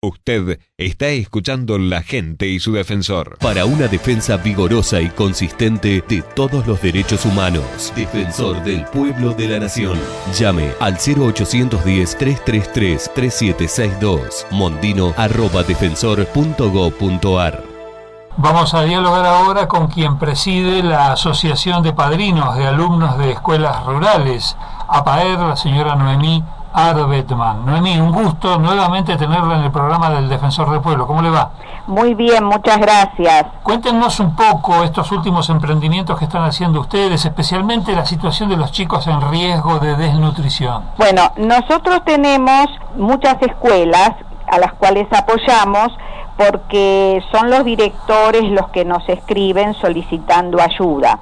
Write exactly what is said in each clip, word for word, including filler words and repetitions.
Usted está escuchando La Gente y su Defensor. Para una defensa vigorosa y consistente de todos los derechos humanos. Defensor del pueblo de la nación. Llame al cero ochocientos diez, trescientos treinta y tres, treinta y siete sesenta y dos. Mondino arroba defensor punto gob punto ar. Vamos a dialogar ahora con quien preside la Asociación de Padrinos de Alumnos de Escuelas Rurales, APAER, la señora Noemí Arbetman. Noemí, un gusto nuevamente tenerla en el programa del Defensor del Pueblo. ¿Cómo le va? Muy bien, muchas gracias. Cuéntenos un poco estos últimos emprendimientos que están haciendo ustedes, especialmente la situación de los chicos en riesgo de desnutrición. Bueno, nosotros tenemos muchas escuelas a las cuales apoyamos porque son los directores los que nos escriben solicitando ayuda.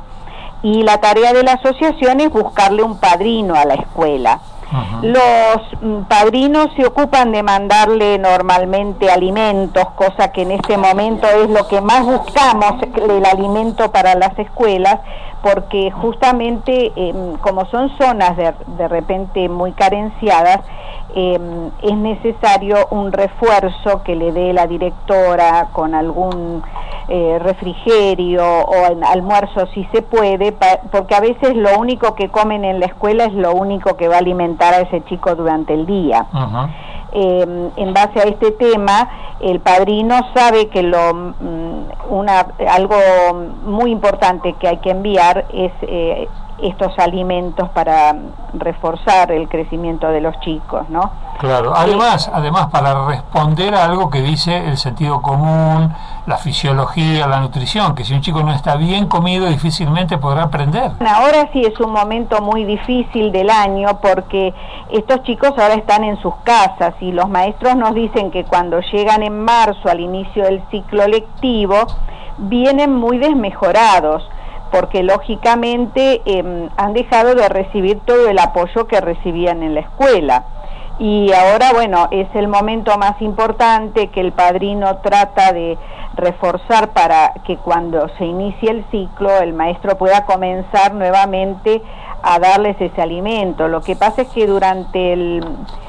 Y la tarea de la asociación es buscarle un padrino a la escuela. Uh-huh. Los mm, padrinos se ocupan de mandarle normalmente alimentos, cosa que en este momento es lo que más buscamos, el alimento para las escuelas, porque justamente eh, como son zonas de, de repente muy carenciadas, eh, es necesario un refuerzo que le dé la directora con algún eh, refrigerio o en almuerzo si se puede, pa, porque a veces lo único que comen en la escuela es lo único que va a alimentar a ese chico durante el día. Uh-huh. Eh, en base a este tema, el padrino sabe que lo una algo muy importante que hay que enviar es eh, estos alimentos para reforzar el crecimiento de los chicos, ¿no? Claro, además, además para responder a algo que dice el sentido común, la fisiología, la nutrición, que si un chico no está bien comido difícilmente podrá aprender. Ahora sí es un momento muy difícil del año porque estos chicos ahora están en sus casas y los maestros nos dicen que cuando llegan en marzo al inicio del ciclo lectivo vienen muy desmejorados, porque lógicamente eh, han dejado de recibir todo el apoyo que recibían en la escuela. Y ahora, bueno, es el momento más importante que el padrino trata de reforzar para que cuando se inicie el ciclo el maestro pueda comenzar nuevamente a darles ese alimento. Lo que pasa es que durante el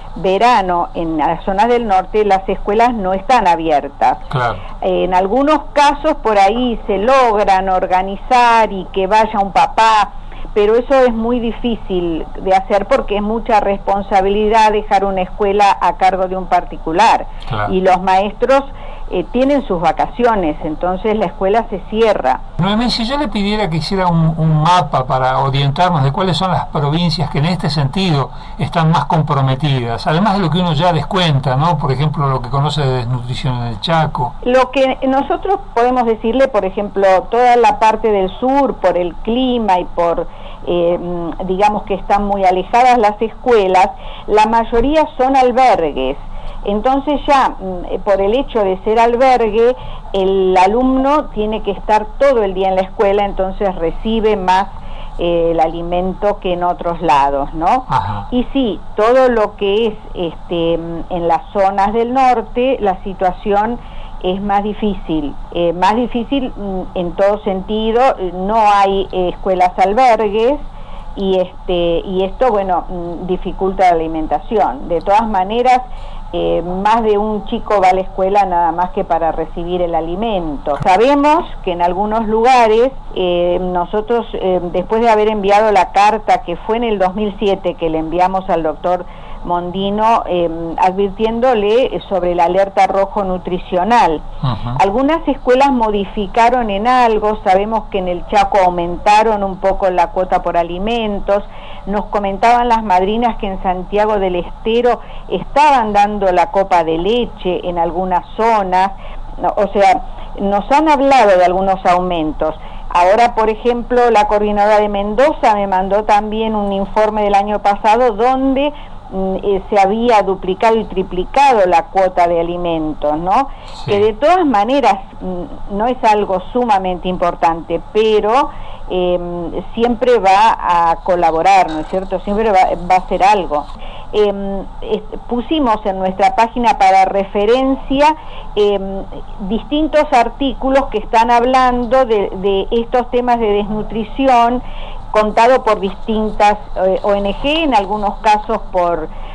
verano en las zonas del norte las escuelas no están abiertas. Claro. En algunos casos por ahí se logran organizar y que vaya un papá, pero eso es muy difícil de hacer porque es mucha responsabilidad dejar una escuela a cargo de un particular. Claro. Y los maestros eh, tienen sus vacaciones, entonces la escuela se cierra. Noemí, si yo le pidiera que hiciera un, un mapa para orientarnos de cuáles son las provincias que en este sentido están más comprometidas, además de lo que uno ya descuenta, ¿no? Por ejemplo, lo que conoce de desnutrición en el Chaco. Lo que nosotros podemos decirle, por ejemplo, toda la parte del sur, por el clima y por Eh, digamos que están muy alejadas las escuelas, la mayoría son albergues. Entonces ya por el hecho de ser albergue, el alumno tiene que estar todo el día en la escuela, entonces recibe más eh, el alimento que en otros lados, ¿no? Ajá. Y sí, todo lo que es este en las zonas del norte, la situación es más difícil, eh, más difícil en todo sentido, no hay eh, escuelas albergues y este y esto, bueno, dificulta la alimentación. De todas maneras, eh, más de un chico va a la escuela nada más que para recibir el alimento. Sabemos que en algunos lugares, eh, nosotros, eh, después de haber enviado la carta que fue en el dos mil siete, que le enviamos al doctor Mondino, eh, advirtiéndole sobre la alerta rojo nutricional. Uh-huh. Algunas escuelas modificaron en algo, sabemos que en el Chaco aumentaron un poco la cuota por alimentos, nos comentaban las madrinas que en Santiago del Estero estaban dando la copa de leche en algunas zonas, o sea, nos han hablado de algunos aumentos. Ahora, por ejemplo, la coordinadora de Mendoza me mandó también un informe del año pasado donde Eh, se había duplicado y triplicado la cuota de alimentos, ¿no? Sí. Que de todas maneras no es algo sumamente importante, pero eh, siempre va a colaborar, ¿no es cierto? Siempre va, va a hacer algo. Eh, eh, pusimos en nuestra página para referencia eh, distintos artículos que están hablando de, de estos temas de desnutrición, contado por distintas eh, O N G, en algunos casos por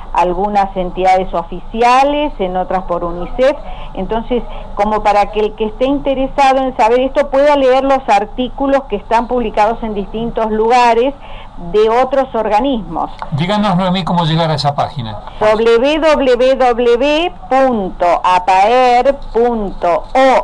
algunas entidades oficiales, en otras por UNICEF. Entonces, como para que el que esté interesado en saber esto pueda leer los artículos que están publicados en distintos lugares de otros organismos. Díganos, Noemí, cómo llegar a esa página. doble u doble u doble u punto apaer punto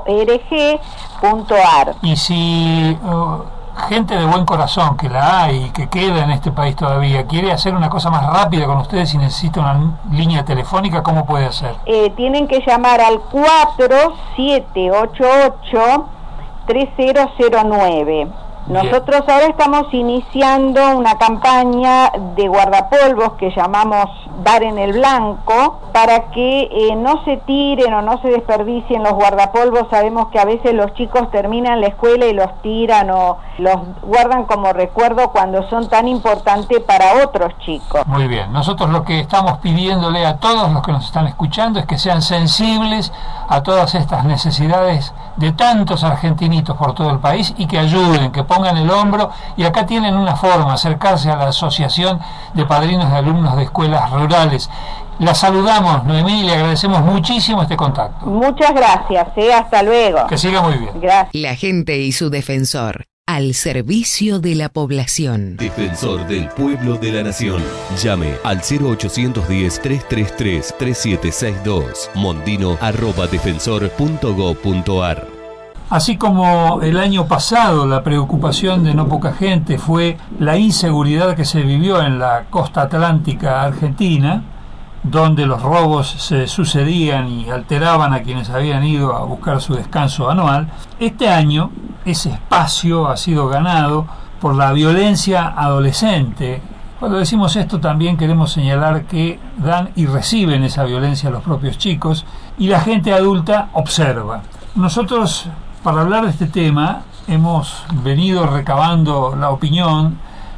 org punto ar. Y si uh, gente de buen corazón, que la hay y que queda en este país todavía, quiere hacer una cosa más rápida con ustedes y necesita una línea telefónica, ¿cómo puede hacer? Eh, tienen que llamar al cuatro siete ocho ocho tres cero cero nueve. Nosotros ahora estamos iniciando una campaña de guardapolvos que llamamos Dar en el Blanco, para que eh, no se tiren o no se desperdicien los guardapolvos. Sabemos que a veces los chicos terminan la escuela y los tiran o los guardan como recuerdo cuando son tan importantes para otros chicos. Muy bien, nosotros lo que estamos pidiéndole a todos los que nos están escuchando es que sean sensibles a todas estas necesidades de tantos argentinitos por todo el país y que ayuden, que pongan el hombro. Y acá tienen una forma, acercarse a la Asociación de Padrinos de Alumnos de Escuelas Rurales. La saludamos, Noemí, y le agradecemos muchísimo este contacto. Muchas gracias, ¿eh? Hasta luego. Que siga muy bien. Gracias. La gente y su defensor, al servicio de la población. Defensor del Pueblo de la Nación. Llame al cero ochocientos diez, trescientos treinta y tres, treinta y siete sesenta y dos, mondino arroba defensor punto gob punto ar. Así como el año pasado la preocupación de no poca gente fue la inseguridad que se vivió en la costa atlántica argentina, donde los robos se sucedían y alteraban a quienes habían ido a buscar su descanso anual, este año ese espacio ha sido ganado por la violencia adolescente. Cuando decimos esto también queremos señalar que dan y reciben esa violencia los propios chicos y la gente adulta observa. Nosotros, para hablar de este tema, hemos venido recabando la opinión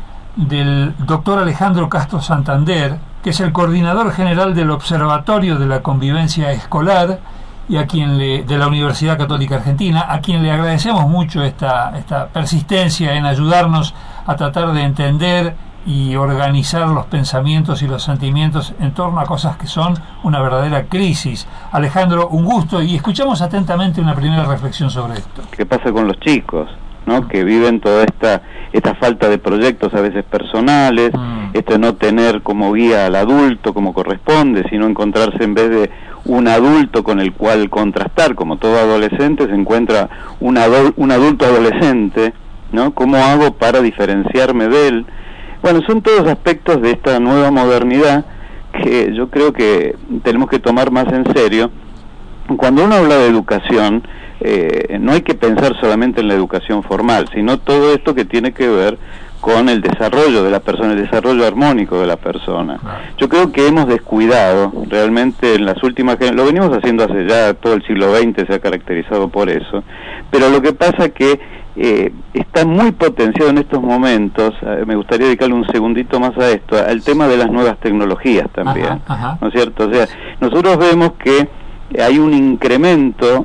del doctor Alejandro Castro Santander, que es el coordinador general del Observatorio de la Convivencia Escolar y a quien le, de la Universidad Católica Argentina, a quien le agradecemos mucho esta, esta persistencia en ayudarnos a tratar de entender y organizar los pensamientos y los sentimientos en torno a cosas que son una verdadera crisis. Alejandro, un gusto, y escuchamos atentamente una primera reflexión sobre esto. ¿Qué pasa con los chicos, ¿no? Que viven toda esta esta falta de proyectos a veces personales, mm. esto de no tener como guía al adulto como corresponde, sino encontrarse en vez de un adulto con el cual contrastar, como todo adolescente se encuentra un, adul un adulto adolescente, ¿no? ¿Cómo hago para diferenciarme de él? Bueno, son todos aspectos de esta nueva modernidad que yo creo que tenemos que tomar más en serio. Cuando uno habla de educación, eh, no hay que pensar solamente en la educación formal, sino todo esto que tiene que ver con el desarrollo de la persona, el desarrollo armónico de la persona. Yo creo que hemos descuidado realmente en las últimas, lo venimos haciendo hace ya todo el siglo veinte, se ha caracterizado por eso, pero lo que pasa que eh, está muy potenciado en estos momentos, eh, me gustaría dedicarle un segundito más a esto, al tema de las nuevas tecnologías también, ajá, ajá. ¿no es cierto? O sea, nosotros vemos que hay un incremento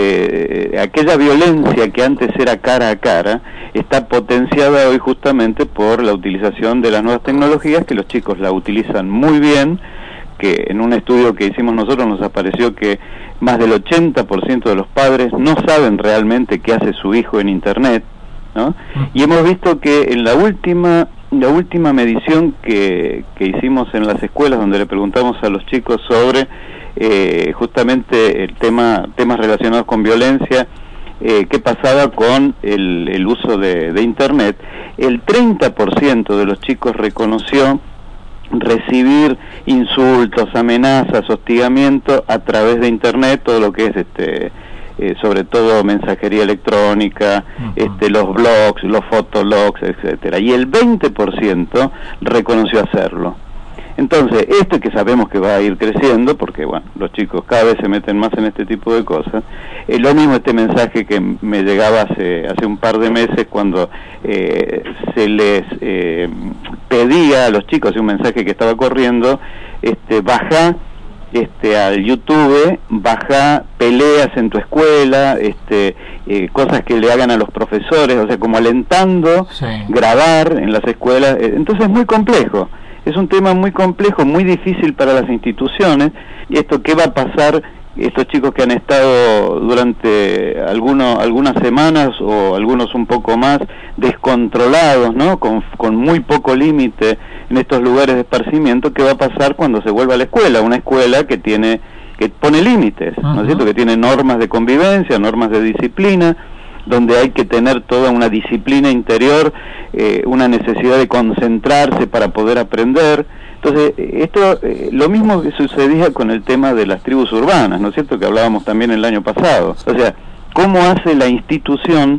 de aquella violencia que antes era cara a cara, está potenciada hoy justamente por la utilización de las nuevas tecnologías, que los chicos la utilizan muy bien, que en un estudio que hicimos nosotros nos apareció que más del ochenta por ciento de los padres no saben realmente qué hace su hijo en internet, ¿no? Y hemos visto que en la última la última medición que, que hicimos en las escuelas, donde le preguntamos a los chicos sobre Eh, justamente el tema temas relacionados con violencia, eh, qué pasaba con el, el uso de, de internet, el treinta por ciento de los chicos reconoció recibir insultos, amenazas, hostigamiento a través de internet, todo lo que es este eh, sobre todo mensajería electrónica, uh-huh. este los blogs, los fotologs, etcétera, y el veinte por ciento reconoció hacerlo. Entonces, esto que sabemos que va a ir creciendo, porque bueno, los chicos cada vez se meten más en este tipo de cosas, es lo mismo este mensaje que me llegaba hace hace un par de meses cuando eh, se les eh, pedía a los chicos, un mensaje que estaba corriendo, este baja este al YouTube, baja peleas en tu escuela, este eh, cosas que le hagan a los profesores, o sea, como alentando, sí. grabar en las escuelas, entonces es muy complejo. es un tema muy complejo, muy difícil para las instituciones. Y esto, ¿qué va a pasar? Estos chicos que han estado durante algunos, algunas semanas o algunos un poco más descontrolados, ¿no? Con, con muy poco límite en estos lugares de esparcimiento, ¿qué va a pasar cuando se vuelva a la escuela? Una escuela que tiene, que pone límites, ¿no es cierto? Que tiene normas de convivencia, normas de disciplina, donde hay que tener toda una disciplina interior, eh, una necesidad de concentrarse para poder aprender. Entonces, esto, eh, lo mismo que sucedía con el tema de las tribus urbanas, ¿no es cierto?, que hablábamos también el año pasado. O sea, ¿cómo hace la institución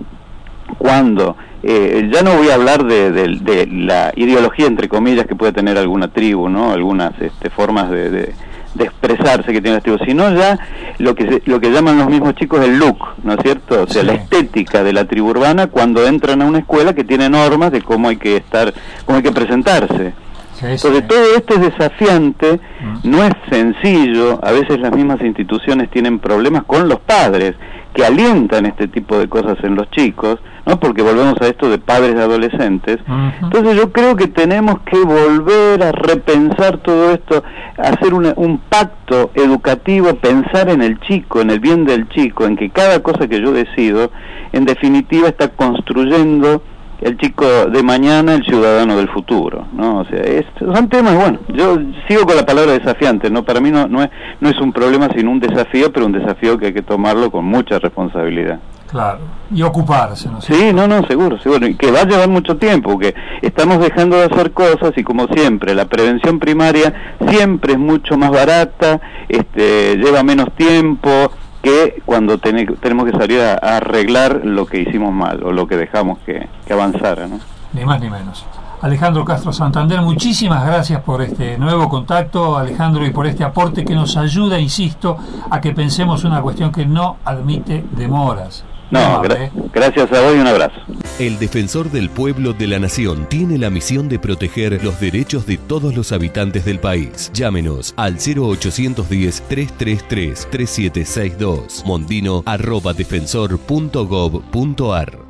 cuando, eh, ya no voy a hablar de, de, de la ideología, entre comillas, que puede tener alguna tribu, ¿no?, algunas este, formas de, de, de expresarse que tiene las tribus, sino ya lo que se, lo que llaman los mismos chicos el look, ¿no es cierto? O sea, sí, la estética de la tribu urbana cuando entran a una escuela que tiene normas de cómo hay que estar, cómo hay que presentarse. Sí, Entonces sí. todo esto es desafiante, mm. no es sencillo. A veces las mismas instituciones tienen problemas con los padres que alientan este tipo de cosas en los chicos, ¿no? Porque volvemos a esto de padres de adolescentes. Uh-huh. Entonces yo creo que tenemos que volver a repensar todo esto, hacer una, un pacto educativo, pensar en el chico, en el bien del chico, en que cada cosa que yo decido, en definitiva está construyendo el chico de mañana, el ciudadano del futuro, ¿no? O sea, es, son temas, bueno, yo sigo con la palabra desafiante, ¿no? Para mí no, no es, no es un problema sino un desafío, pero un desafío que hay que tomarlo con mucha responsabilidad. Claro, y ocuparse, ¿no? Sí, no, no, seguro, seguro, y que va a llevar mucho tiempo, porque estamos dejando de hacer cosas y como siempre, la prevención primaria siempre es mucho más barata, este, lleva menos tiempo que cuando ten, tenemos que salir a, a arreglar lo que hicimos mal o lo que dejamos que, que avanzara, ¿no? Ni más ni menos. Alejandro Castro Santander, muchísimas gracias por este nuevo contacto, Alejandro, y por este aporte que nos ayuda, insisto, a que pensemos una cuestión que no admite demoras. No, gra- gracias a vos y un abrazo. El Defensor del Pueblo de la Nación tiene la misión de proteger los derechos de todos los habitantes del país. Llámenos al cero ochocientos diez, trescientos treinta y tres, treinta y siete sesenta y dos, mondino arroba defensor punto gov punto ar.